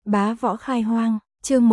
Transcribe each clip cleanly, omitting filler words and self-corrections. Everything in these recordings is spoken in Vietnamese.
Bá võ khai hoang, chương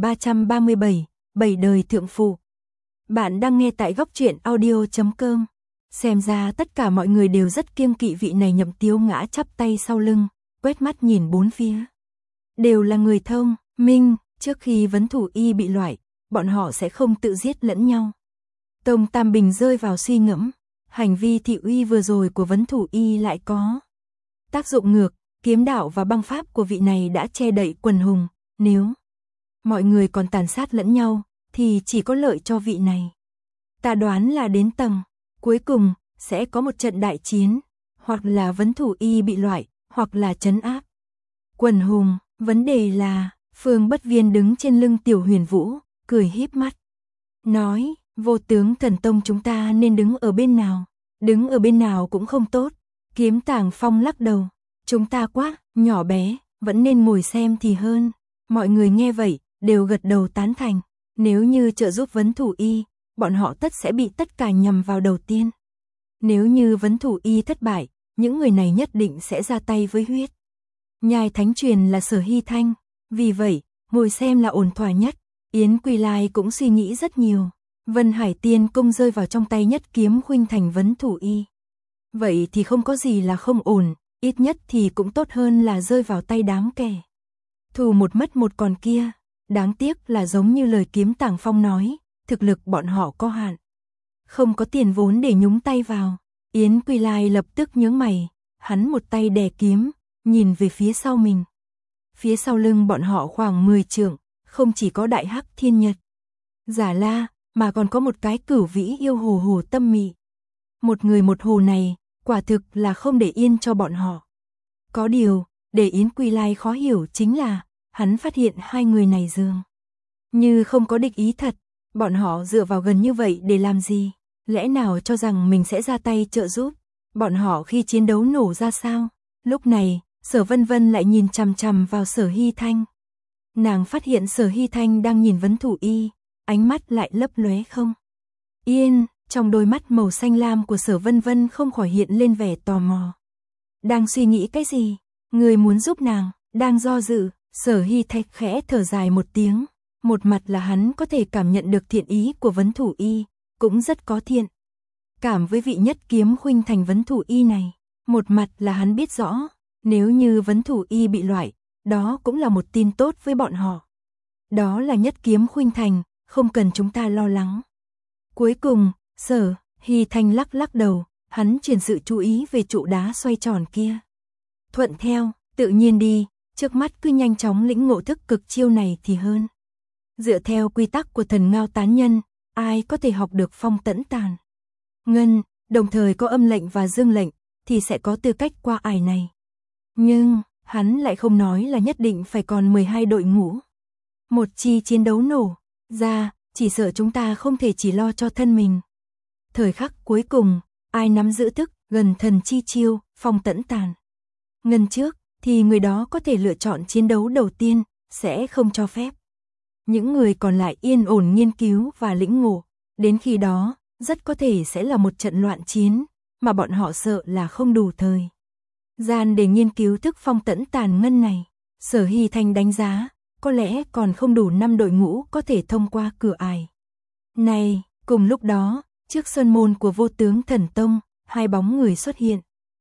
1337, 7 đời thượng phụ. Bạn đang nghe tại góc truyện audio.com. Xem ra tất cả mọi người đều rất kiêng kỵ vị này Nhậm Tiếu ngã chắp tay sau lưng, quét mắt nhìn bốn phía. Đều là người thông minh, trước khi vấn thủ y bị loại, bọn họ sẽ không tự giết lẫn nhau. Tông Tam Bình rơi vào suy ngẫm, hành vi thị uy vừa rồi của vấn thủ y lại có tác dụng ngược. Kiếm đạo và băng pháp của vị này đã che đậy quần hùng, nếu mọi người còn tàn sát lẫn nhau, thì chỉ có lợi cho vị này. Ta đoán là đến tầng cuối cùng, sẽ có một trận đại chiến, hoặc là vấn thủ y bị loại, hoặc là trấn áp quần hùng. Vấn đề là, Phương Bất Viên đứng trên lưng Tiểu Huyền Vũ, cười híp mắt. Nói, Vô Tướng Thần Tông chúng ta nên đứng ở bên nào? Đứng ở bên nào cũng không tốt. Kiếm Tàng Phong lắc đầu. Chúng ta quá nhỏ bé, vẫn nên ngồi xem thì hơn. Mọi người nghe vậy, đều gật đầu tán thành. Nếu như trợ giúp vấn thủ y, bọn họ tất sẽ bị tất cả nhằm vào đầu tiên. Nếu như vấn thủ y thất bại, những người này nhất định sẽ ra tay với huyết nhai thánh truyền là Sở Hy Thanh. Vì vậy, ngồi xem là ổn thỏa nhất. Yến Quỳ Lai cũng suy nghĩ rất nhiều. Vân Hải Tiên Cung rơi vào trong tay Nhất Kiếm Khuynh Thành vấn thủ y. Vậy thì không có gì là không ổn. Ít nhất thì cũng tốt hơn là rơi vào tay đám kẻ thù một mất một còn kia. Đáng tiếc là giống như lời Kiếm Tàng Phong nói, thực lực bọn họ có hạn, không có tiền vốn để nhúng tay vào. Yến Quỳ Lai lập tức nhướng mày, hắn một tay đè kiếm, nhìn về phía sau mình. Phía sau lưng bọn họ khoảng 10 trượng, không chỉ có Đại Hắc Thiên Nhật, Giả La, mà còn có một cái Cửu Vĩ yêu hồ Hồ Tâm Mị. Một người một hồ này, quả thực là không để yên cho bọn họ. Có điều, để Yến Quỳ Lai khó hiểu chính là, hắn phát hiện hai người này dường như không có địch ý thật. Bọn họ dựa vào gần như vậy để làm gì? Lẽ nào cho rằng mình sẽ ra tay trợ giúp bọn họ khi chiến đấu nổ ra sao? Lúc này, Sở Vân Vân lại nhìn chằm chằm vào Sở Hy Thanh. Nàng phát hiện Sở Hy Thanh đang nhìn vấn thủ y, ánh mắt lại lấp lóe không yên. Trong đôi mắt màu xanh lam của Sở Vân Vân không khỏi hiện lên vẻ tò mò. Đang suy nghĩ cái gì? Người muốn giúp nàng, đang do dự. Sở Hy Thanh khẽ thở dài một tiếng. Một mặt là hắn có thể cảm nhận được thiện ý của vấn thủ y, cũng rất có thiện cảm với vị Nhất Kiếm Khuynh Thành vấn thủ y này. Một mặt là hắn biết rõ, nếu như vấn thủ y bị loại, đó cũng là một tin tốt với bọn họ. Đó là Nhất Kiếm Khuynh Thành, không cần chúng ta lo lắng. Cuối cùng, Sở Hy Thanh lắc lắc đầu, hắn chuyển sự chú ý về trụ đá xoay tròn kia. Thuận theo, tự nhiên đi, trước mắt cứ nhanh chóng lĩnh ngộ thức cực chiêu này thì hơn. Dựa theo quy tắc của Thần Ngao Tán Nhân, ai có thể học được Phong Tẫn Tàn Ngân, đồng thời có âm lệnh và dương lệnh, thì sẽ có tư cách qua ải này. Nhưng, hắn lại không nói là nhất định phải còn 12 đội ngũ. Một chi chiến đấu nổ ra, chỉ sợ chúng ta không thể chỉ lo cho thân mình. Thời khắc cuối cùng, ai nắm giữ thức gần thần chi chiêu, Phong Tẫn Tàn Ngân trước, thì người đó có thể lựa chọn chiến đấu đầu tiên, sẽ không cho phép những người còn lại yên ổn nghiên cứu và lĩnh ngộ. Đến khi đó, rất có thể sẽ là một trận loạn chiến, mà bọn họ sợ là không đủ thời gian để nghiên cứu thức Phong Tẫn Tàn Ngân này. Sở Hy Thanh đánh giá, có lẽ còn không đủ 5 đội ngũ có thể thông qua cửa ải này. Cùng lúc đó, trước sơn môn của Vô Tướng Thần Tông, hai bóng người xuất hiện.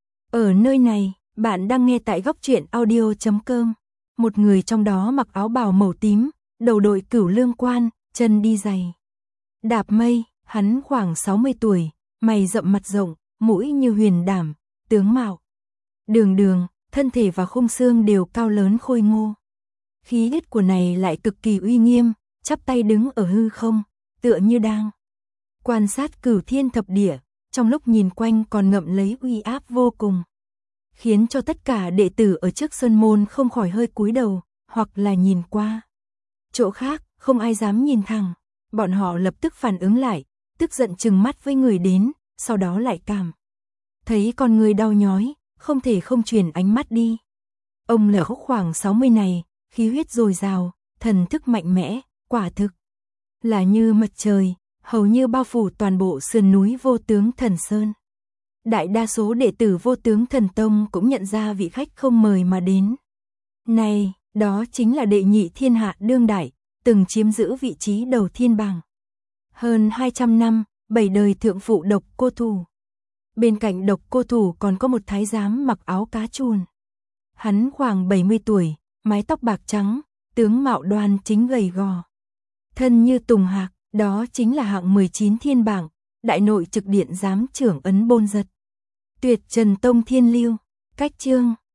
Ở nơi này, bạn đang nghe tại góc truyện audio.com. Một người trong đó mặc áo bào màu tím, đầu đội cửu lương quan, chân đi giày đạp mây. Hắn khoảng 60 tuổi, mày rậm mặt rộng, mũi như huyền đảm, tướng mạo đường đường, thân thể và khung xương đều cao lớn khôi ngô. Khí huyết của này lại cực kỳ uy nghiêm, chắp tay đứng ở hư không, tựa như đang quan sát cửu thiên thập địa, trong lúc nhìn quanh còn ngậm lấy uy áp vô cùng, khiến cho tất cả đệ tử ở trước sơn môn không khỏi hơi cúi đầu, hoặc là nhìn qua chỗ khác, không ai dám nhìn thẳng. Bọn họ lập tức phản ứng lại, tức giận trừng mắt với người đến, sau đó lại cảm thấy con người đau nhói, không thể không chuyển ánh mắt đi. Ông lão khoảng 60 này, khí huyết dồi dào, thần thức mạnh mẽ, quả thực là như mặt trời, hầu như bao phủ toàn bộ sườn núi Vô Tướng Thần Sơn. Đại đa số đệ tử Vô Tướng Thần Tông cũng nhận ra vị khách không mời mà đến này, Đó chính là đệ nhị thiên hạ đương đại, từng chiếm giữ vị trí đầu thiên bảng. Hơn 200 năm, 7 đời thượng phụ Độc Cô Thủ. Bên cạnh Độc Cô Thủ còn có một thái giám mặc áo cá chuồn. Hắn khoảng 70 tuổi, mái tóc bạc trắng, tướng mạo đoan chính gầy gò. Thân như tùng hạc, đó chính là hạng 19 thiên bảng, đại nội trực điện giám trưởng ấn Bôn Giật. Tuyệt trần tông thiên lưu, cách chương.